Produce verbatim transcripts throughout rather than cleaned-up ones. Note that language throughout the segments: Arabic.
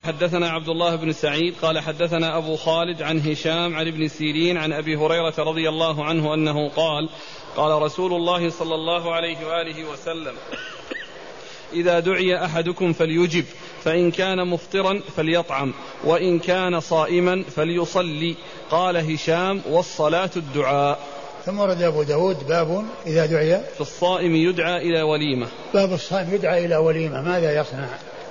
حدثنا عبد الله بن سعيد قال حدثنا أبو خالد عن هشام عن ابن سيرين عن أبي هريرة رضي الله عنه أنه قال قال رسول الله صلى الله عليه وآله وسلم إذا دعي أحدكم فليجب فإن كان مفطرا فليطعم وإن كان صائما فليصلي. قال هشام والصلاة الدعاء. ثم ورد أبو داود باب إذا دعي في الصائم يدعى إلى وليمة. باب الصائم يدعى إلى وليمة ماذا يصنع؟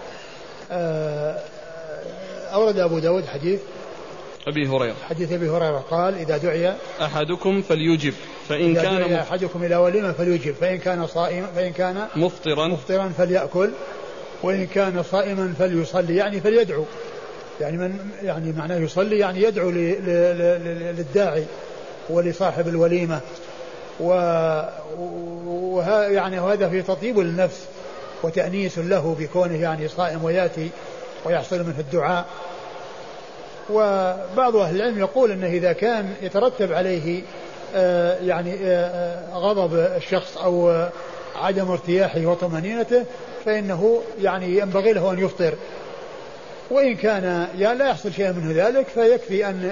أورد أبو داود حديث أبي هريرة حديث أبي هريرة قال إذا دعي أحدكم فليجب فإن إذا كان دعي أحدكم إلى وليمة فليجب فإن كان صائما فإن كان مفطرا مفطرا فليأكل وإن كان صائما فليصلي يعني فليدعو يعني من يعني معناه يصلي يعني يدعو للداعي ولصاحب الوليمة وها يعني وهذا في تطيب للنفس وتأنيس له بكونه يعني صائم ويأتي ويحصل منه الدعاء. وبعض أهل العلم يقول أنه إذا كان يترتب عليه آه يعني آه غضب الشخص أو آه عدم ارتياحه وطمأنينته فإنه يعني ينبغي له أن يفطر وإن كان يعني لا يحصل شيء منه ذلك فيكفي أن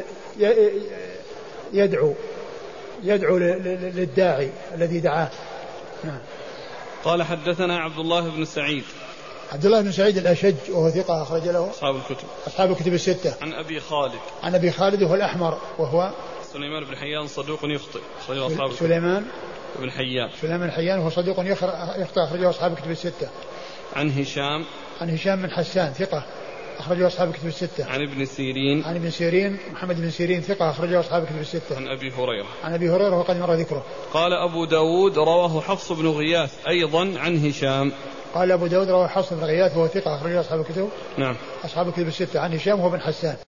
يدعو يدعو للداعي الذي دعاه. نعم. قال حدثنا عبد الله بن سعيد عبد الله بن سعيد الأشج وهو ثقة أخرج له أصحاب الكتب أصحاب الكتب الستة. عن أبي خالد عن أبي خالد وهو الأحمر وهو سليمان بن حيان صدوق يخطئ أصحاب سليمان بن حيان سليمان حيان وهو صدوق يخطئ أخرجه أصحاب الكتب الستة. عن هشام عن هشام بن حسان ثقة أخرجه أصحاب الكتب الستة. عن ابن سيرين عن ابن سيرين محمد بن سيرين ثقة أخرجه أصحاب الكتب الستة. عن أبي هريرة عن أبي هريرة وقد مر ذكره. قال أبو داود رواه حفص بن غياث أيضا عن هشام. قال أبو داود رواه حفص بن غياث وهو ثقة أخرجه أصحاب الكتب نعم أصحاب الكتب الستة. عن هشام وهو بن حسان.